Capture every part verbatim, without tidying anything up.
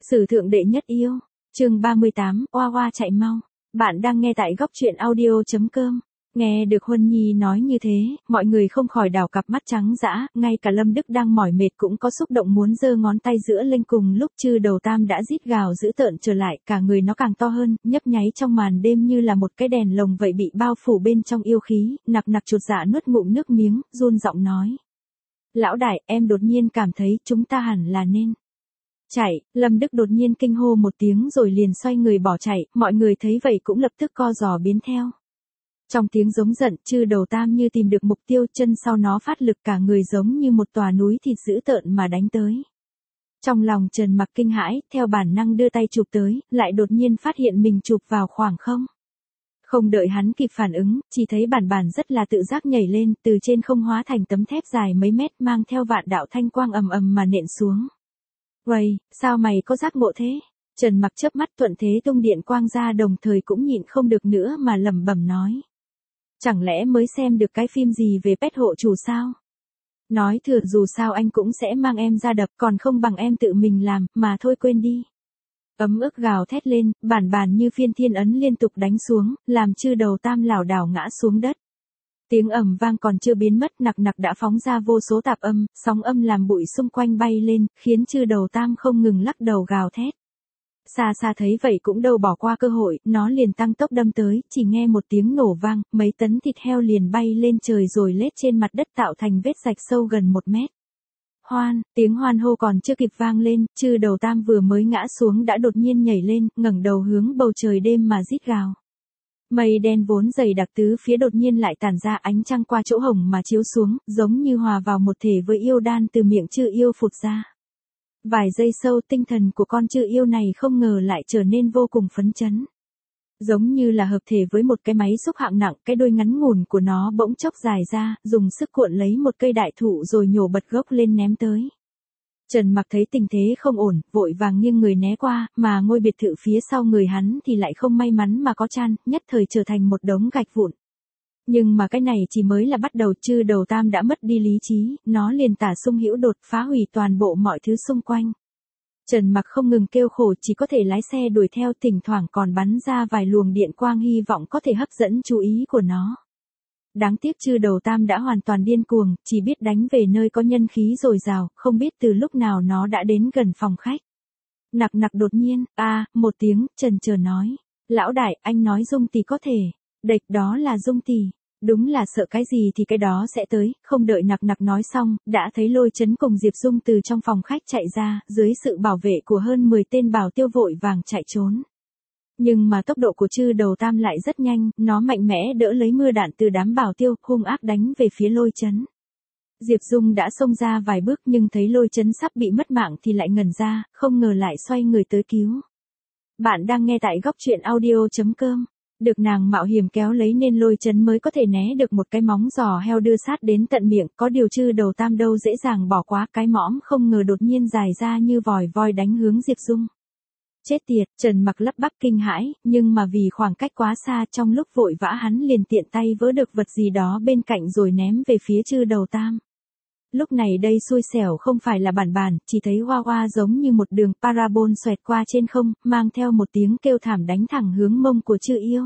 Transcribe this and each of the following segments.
Sử thượng đệ nhất yêu, chương ba mươi tám, oa oa chạy mau. Bạn đang nghe tại góc truyện audio.com. Nghe được Huân Nhi nói như thế, mọi người không khỏi đảo cặp mắt trắng dã, ngay cả Lâm Đức đang mỏi mệt cũng có xúc động muốn giơ ngón tay giữa lên cùng lúc Chư Đầu Tam đã rít gào dữ tợn trở lại, cả người nó càng to hơn, nhấp nháy trong màn đêm như là một cái đèn lồng vậy bị bao phủ bên trong yêu khí, nặc nặc chột dạ nuốt ngụm nước miếng, run giọng nói. Lão đại, em đột nhiên cảm thấy chúng ta hẳn là nên chạy. Lâm Đức đột nhiên kinh hô một tiếng rồi liền xoay người bỏ chạy, mọi người thấy vậy cũng lập tức co giò biến theo. Trong tiếng giống giận, Chư Đầu Tam như tìm được mục tiêu, chân sau nó phát lực, cả người giống như một tòa núi thịt dữ tợn mà đánh tới. Trong lòng Trần Mặc kinh hãi, theo bản năng đưa tay chụp tới, lại đột nhiên phát hiện mình chụp vào khoảng không. Không đợi hắn kịp phản ứng, chỉ thấy bản bản rất là tự giác nhảy lên, từ trên không hóa thành tấm thép dài mấy mét mang theo vạn đạo thanh quang ầm ầm mà nện xuống. Uầy, sao mày có giác ngộ thế? Trần Mặc chớp mắt thuận thế tung điện quang ra, đồng thời cũng nhịn không được nữa mà lẩm bẩm nói. Chẳng lẽ mới xem được cái phim gì về pet hộ chủ sao? Nói thừa, dù sao anh cũng sẽ mang em ra đập, còn không bằng em tự mình làm, mà thôi quên đi. Ấm ức gào thét lên, bản bản như phiên thiên ấn liên tục đánh xuống, làm Chư Đầu Tam lảo đảo ngã xuống đất. Tiếng ầm vang còn chưa biến mất, nặc nặc đã phóng ra vô số tạp âm, sóng âm làm bụi xung quanh bay lên, khiến Chư Đầu Tam không ngừng lắc đầu gào thét. Xa xa thấy vậy cũng đâu bỏ qua cơ hội, nó liền tăng tốc đâm tới, chỉ nghe một tiếng nổ vang, mấy tấn thịt heo liền bay lên trời rồi lết trên mặt đất tạo thành vết rạch sâu gần một mét. Hoan, tiếng hoan hô còn chưa kịp vang lên, Chư Đầu Tam vừa mới ngã xuống đã đột nhiên nhảy lên, ngẩng đầu hướng bầu trời đêm mà rít gào. Mây đen vốn dày đặc tứ phía đột nhiên lại tản ra ánh trăng qua chỗ hồng mà chiếu xuống, giống như hòa vào một thể với yêu đan từ miệng Chư yêu phụt ra. Vài giây sau tinh thần của con Chư yêu này không ngờ lại trở nên vô cùng phấn chấn. Giống như là hợp thể với một cái máy xúc hạng nặng, cái đuôi ngắn ngủn của nó bỗng chốc dài ra, dùng sức cuộn lấy một cây đại thụ rồi nhổ bật gốc lên ném tới. Trần Mặc thấy tình thế không ổn, vội vàng nghiêng người né qua, mà ngôi biệt thự phía sau người hắn thì lại không may mắn mà có chan, nhất thời trở thành một đống gạch vụn. Nhưng mà cái này chỉ mới là bắt đầu, Chư Đầu Tam đã mất đi lý trí, nó liền tả xung hữu đột phá hủy toàn bộ mọi thứ xung quanh. Trần Mặc không ngừng kêu khổ, chỉ có thể lái xe đuổi theo, thỉnh thoảng còn bắn ra vài luồng điện quang hy vọng có thể hấp dẫn chú ý của nó. Đáng tiếc Chư Đầu Tam đã hoàn toàn điên cuồng, chỉ biết đánh về nơi có nhân khí dồi dào, không biết từ lúc nào nó đã đến gần phòng khách. Nặc nặc đột nhiên, a à, một tiếng, chần chờ nói. Lão đại, anh nói Dung tỷ có thể. Địch, đó là Dung tỷ. Đúng là sợ cái gì thì cái đó sẽ tới, không đợi nặc nặc nói xong, đã thấy Lôi Chấn cùng Diệp Dung từ trong phòng khách chạy ra, dưới sự bảo vệ của hơn mười tên bảo tiêu vội vàng chạy trốn. Nhưng mà tốc độ của Chư Đầu Tam lại rất nhanh, nó mạnh mẽ đỡ lấy mưa đạn từ đám bảo tiêu, hung ác đánh về phía Lôi Chấn. Diệp Dung đã xông ra vài bước nhưng thấy Lôi Chấn sắp bị mất mạng thì lại ngẩn ra, không ngờ lại xoay người tới cứu. Bạn đang nghe tại góc truyện audio.com. Được nàng mạo hiểm kéo lấy nên Lôi Chấn mới có thể né được một cái móng giò heo đưa sát đến tận miệng, có điều Chư Đầu Tam đâu dễ dàng bỏ qua, cái mõm không ngờ đột nhiên dài ra như vòi voi đánh hướng Diệp Dung. Chết tiệt, Trần Mặc lắp bắp kinh hãi, nhưng mà vì khoảng cách quá xa, trong lúc vội vã hắn liền tiện tay vớ được vật gì đó bên cạnh rồi ném về phía Chư Đầu Tam. Lúc này đây xui xẻo không phải là bản bản, chỉ thấy hoa hoa giống như một đường parabol xoẹt qua trên không, mang theo một tiếng kêu thảm đánh thẳng hướng mông của Chư yêu.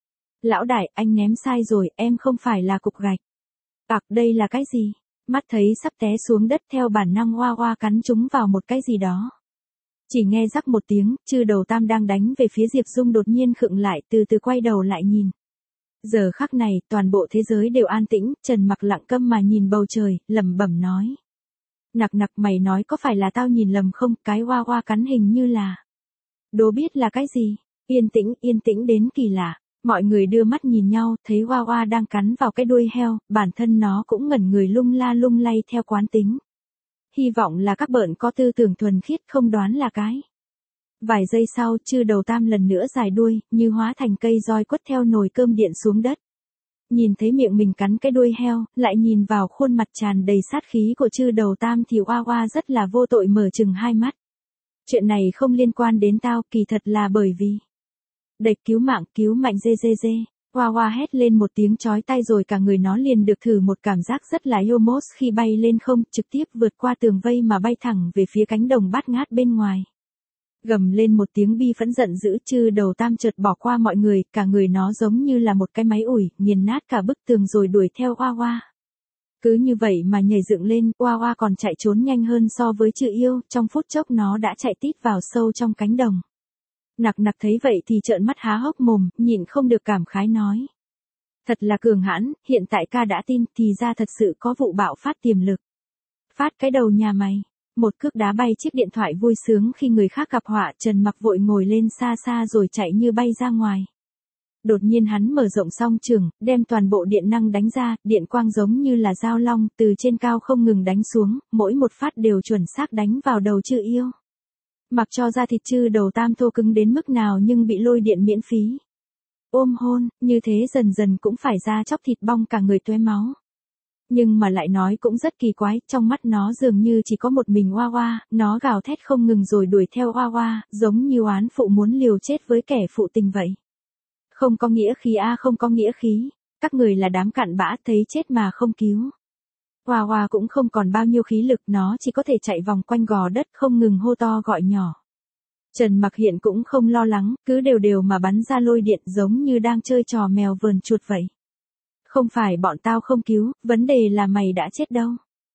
Lão đại, anh ném sai rồi, em không phải là cục gạch. Ặc, đây là cái gì? Mắt thấy sắp té xuống đất, theo bản năng hoa hoa cắn trúng vào một cái gì đó. Chỉ nghe rắc một tiếng, Chư Đầu Tam đang đánh về phía Diệp Dung đột nhiên khựng lại, từ từ quay đầu lại nhìn. Giờ khắc này, toàn bộ thế giới đều an tĩnh, Trần Mặc lặng câm mà nhìn bầu trời, lẩm bẩm nói. Nặc nặc, mày nói có phải là tao nhìn lầm không, cái hoa hoa cắn hình như là. Đố biết là cái gì? Yên tĩnh, yên tĩnh đến kỳ lạ. Mọi người đưa mắt nhìn nhau, thấy hoa hoa đang cắn vào cái đuôi heo, bản thân nó cũng ngẩn người lung la lung lay theo quán tính. Hy vọng là các bợn có tư tưởng thuần khiết không đoán là cái. Vài giây sau, Chư Đầu Tam lần nữa dài đuôi, như hóa thành cây roi quất theo nồi cơm điện xuống đất. Nhìn thấy miệng mình cắn cái đuôi heo, lại nhìn vào khuôn mặt tràn đầy sát khí của Chư Đầu Tam thì oa oa rất là vô tội mở chừng hai mắt. Chuyện này không liên quan đến tao, kỳ thật là bởi vì. Địch, cứu mạng, cứu mạnh dê dê dê. Hoa hoa hét lên một tiếng chói tai rồi cả người nó liền được thử một cảm giác rất là Yomos khi bay lên không, trực tiếp vượt qua tường vây mà bay thẳng về phía cánh đồng bát ngát bên ngoài. Gầm lên một tiếng bi phẫn giận dữ, chư đầu tam chợt bỏ qua mọi người, cả người nó giống như là một cái máy ủi, nghiền nát cả bức tường rồi đuổi theo Oa Oa. Cứ như vậy mà nhảy dựng lên, Oa Oa còn chạy trốn nhanh hơn so với chư yêu, trong phút chốc nó đã chạy tít vào sâu trong cánh đồng. Nặc Nặc thấy vậy thì trợn mắt há hốc mồm, nhịn không được cảm khái nói. Thật là cường hãn, hiện tại ca đã tin, thì ra thật sự có vụ bạo phát tiềm lực. Phát cái đầu nhà mày. Một cước đá bay chiếc điện thoại vui sướng khi người khác gặp họa, Trần Mặc vội ngồi lên xa xa rồi chạy như bay ra ngoài. Đột nhiên hắn mở rộng song trường, đem toàn bộ điện năng đánh ra, điện quang giống như là dao long, từ trên cao không ngừng đánh xuống, mỗi một phát đều chuẩn xác đánh vào đầu chư yêu. Mặc cho da thịt chư đầu tam thô cứng đến mức nào nhưng bị lôi điện miễn phí. Ôm hôn, như thế dần dần cũng phải ra chóc thịt bong cả người tóe máu. Nhưng mà lại nói cũng rất kỳ quái, trong mắt nó dường như chỉ có một mình Oa Oa, nó gào thét không ngừng rồi đuổi theo Oa Oa, giống như oán phụ muốn liều chết với kẻ phụ tình vậy. Không có nghĩa khí a, không có nghĩa khí, các người là đám cặn bã, thấy chết mà không cứu. Oa Oa cũng không còn bao nhiêu khí lực, nó chỉ có thể chạy vòng quanh gò đất không ngừng hô to gọi nhỏ. Trần Mặc hiện cũng không lo lắng, cứ đều đều mà bắn ra lôi điện giống như đang chơi trò mèo vờn chuột vậy. Không phải bọn tao không cứu, vấn đề là mày đã chết đâu.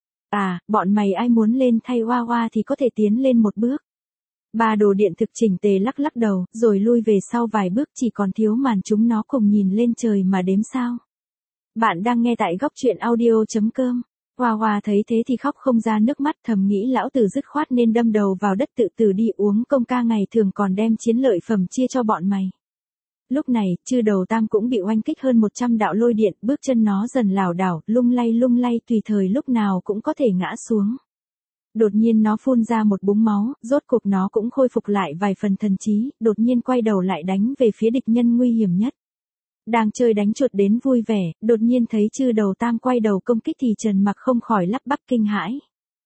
À, bọn mày ai muốn lên thay Oa Oa thì có thể tiến lên một bước. Ba đồ điện thực chỉnh tề lắc lắc đầu, rồi lui về sau vài bước, chỉ còn thiếu màn chúng nó cùng nhìn lên trời mà đếm sao. Bạn đang nghe tại góc truyện audio chấm com. Oa Oa thấy thế thì khóc không ra nước mắt, thầm nghĩ lão tử dứt khoát nên đâm đầu vào đất tự tử đi, uống công ca ngày thường còn đem chiến lợi phẩm chia cho bọn mày. Lúc này, chư đầu tam cũng bị oanh kích hơn một trăm đạo lôi điện, bước chân nó dần lảo đảo, lung lay lung lay, tùy thời lúc nào cũng có thể ngã xuống. Đột nhiên nó phun ra một búng máu, rốt cuộc nó cũng khôi phục lại vài phần thần trí, đột nhiên quay đầu lại đánh về phía địch nhân nguy hiểm nhất. Đang chơi đánh chuột đến vui vẻ, đột nhiên thấy chư đầu tam quay đầu công kích thì Trần Mặc không khỏi lắp bắp kinh hãi.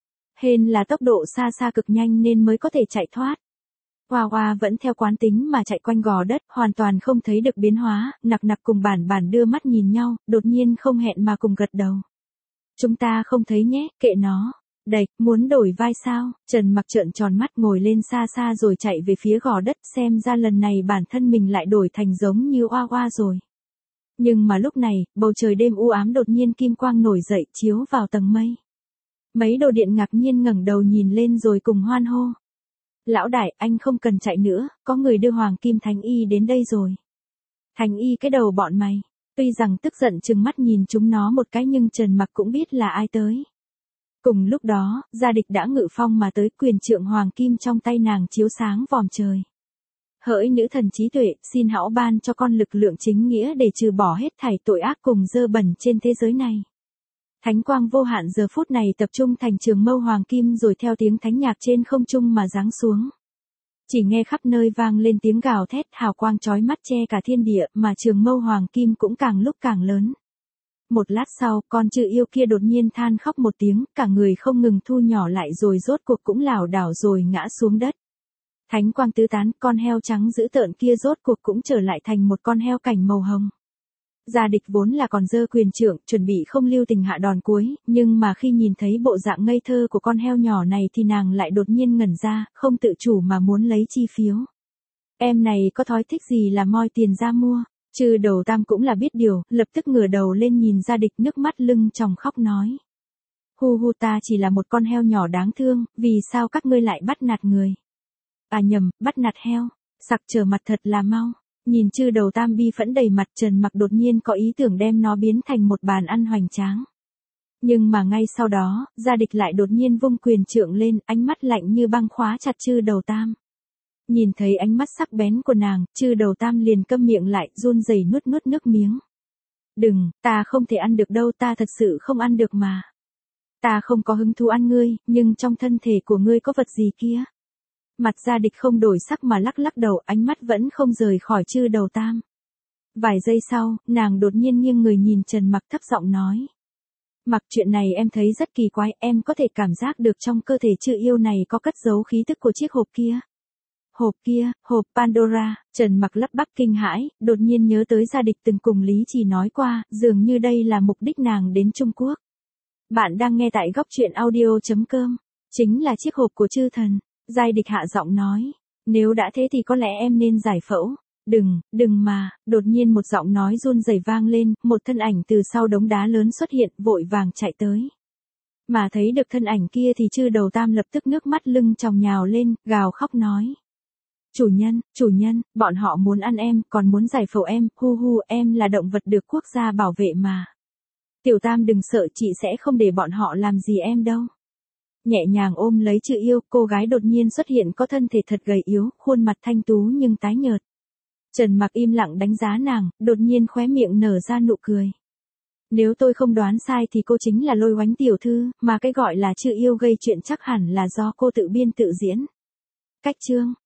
Hên là tốc độ xa xa cực nhanh nên mới có thể chạy thoát. Oa Oa vẫn theo quán tính mà chạy quanh gò đất, hoàn toàn không thấy được biến hóa, Nặc Nặc cùng Bản Bản đưa mắt nhìn nhau, đột nhiên không hẹn mà cùng gật đầu. Chúng ta không thấy nhé, kệ nó. Đạch, muốn đổi vai sao? Trần Mặc trợn tròn mắt ngồi lên xa xa rồi chạy về phía gò đất, xem ra lần này bản thân mình lại đổi thành giống như Oa Oa rồi. Nhưng mà lúc này, bầu trời đêm u ám đột nhiên kim quang nổi dậy chiếu vào tầng mây. Mấy đồ điện ngạc nhiên ngẩng đầu nhìn lên rồi cùng hoan hô. Lão đại, anh không cần chạy nữa, có người đưa Hoàng Kim Thánh Y đến đây rồi. Thánh Y cái đầu bọn mày. Tuy rằng tức giận trừng mắt nhìn chúng nó một cái nhưng Trần Mặc cũng biết là ai tới. Cùng lúc đó, gia địch đã ngự phong mà tới, quyền trượng hoàng kim trong tay nàng chiếu sáng vòm trời. Hỡi nữ thần trí tuệ, xin hãy ban cho con lực lượng chính nghĩa để trừ bỏ hết thảy tội ác cùng dơ bẩn trên thế giới này. Thánh quang vô hạn giờ phút này tập trung thành trường mâu hoàng kim rồi theo tiếng thánh nhạc trên không trung mà giáng xuống. Chỉ nghe khắp nơi vang lên tiếng gào thét, hào quang chói mắt che cả thiên địa, mà trường mâu hoàng kim cũng càng lúc càng lớn. Một lát sau, con chư yêu kia đột nhiên than khóc một tiếng, cả người không ngừng thu nhỏ lại rồi rốt cuộc cũng lảo đảo rồi ngã xuống đất. Thánh quang tứ tán, con heo trắng dữ tợn kia rốt cuộc cũng trở lại thành một con heo cảnh màu hồng. Gia địch vốn là còn dơ quyền trượng, chuẩn bị không lưu tình hạ đòn cuối, nhưng mà khi nhìn thấy bộ dạng ngây thơ của con heo nhỏ này thì nàng lại đột nhiên ngẩn ra, không tự chủ mà muốn lấy chi phiếu. Em này có thói thích gì là moi tiền ra mua. Chư đầu tam cũng là biết điều, lập tức ngửa đầu lên nhìn gia địch, nước mắt lưng tròng khóc nói. Hu hu, ta chỉ là một con heo nhỏ đáng thương, vì sao các ngươi lại bắt nạt người? À nhầm, bắt nạt heo, sặc trở mặt thật là mau. Nhìn chư đầu tam bi phẫn đầy mặt, Trần Mặc đột nhiên có ý tưởng đem nó biến thành một bàn ăn hoành tráng. Nhưng mà ngay sau đó, gia địch lại đột nhiên vung quyền trượng lên, ánh mắt lạnh như băng khóa chặt chư đầu tam. Nhìn thấy ánh mắt sắc bén của nàng, chư đầu tam liền câm miệng lại, run rẩy nuốt nuốt nước miếng. Đừng, ta không thể ăn được đâu, ta thật sự không ăn được mà. Ta không có hứng thú ăn ngươi, nhưng trong thân thể của ngươi có vật gì kia? Mặt gia địch không đổi sắc mà lắc lắc đầu, ánh mắt vẫn không rời khỏi chư đầu tam. Vài giây sau, nàng đột nhiên nghiêng người nhìn Trần Mặc thấp giọng nói. Mặc, chuyện này em thấy rất kỳ quái, em có thể cảm giác được trong cơ thể chư yêu này có cất giấu khí tức của chiếc hộp kia. Hộp kia, hộp Pandora, Trần Mặc lắp bắp kinh hãi, đột nhiên nhớ tới gia địch từng cùng Lý Trì nói qua, dường như đây là mục đích nàng đến Trung Quốc. Bạn đang nghe tại góc truyện audio chấm com, chính là chiếc hộp của chư thần, giai địch hạ giọng nói. Nếu đã thế thì có lẽ em nên giải phẫu. Đừng, đừng mà, đột nhiên một giọng nói run rẩy vang lên, một thân ảnh từ sau đống đá lớn xuất hiện, vội vàng chạy tới. Mà thấy được thân ảnh kia thì Chư Đầu Tam lập tức nước mắt lưng tròng nhào lên, gào khóc nói. Chủ nhân, chủ nhân, bọn họ muốn ăn em, còn muốn giải phẫu em, hu hu, em là động vật được quốc gia bảo vệ mà. Tiểu Tam đừng sợ, chị sẽ không để bọn họ làm gì em đâu. Nhẹ nhàng ôm lấy Chư Yêu, cô gái đột nhiên xuất hiện có thân thể thật gầy yếu, khuôn mặt thanh tú nhưng tái nhợt. Trần Mặc im lặng đánh giá nàng, đột nhiên khóe miệng nở ra nụ cười. Nếu tôi không đoán sai thì cô chính là Lôi Oánh tiểu thư, mà cái gọi là Chư Yêu gây chuyện chắc hẳn là do cô tự biên tự diễn. Cách chương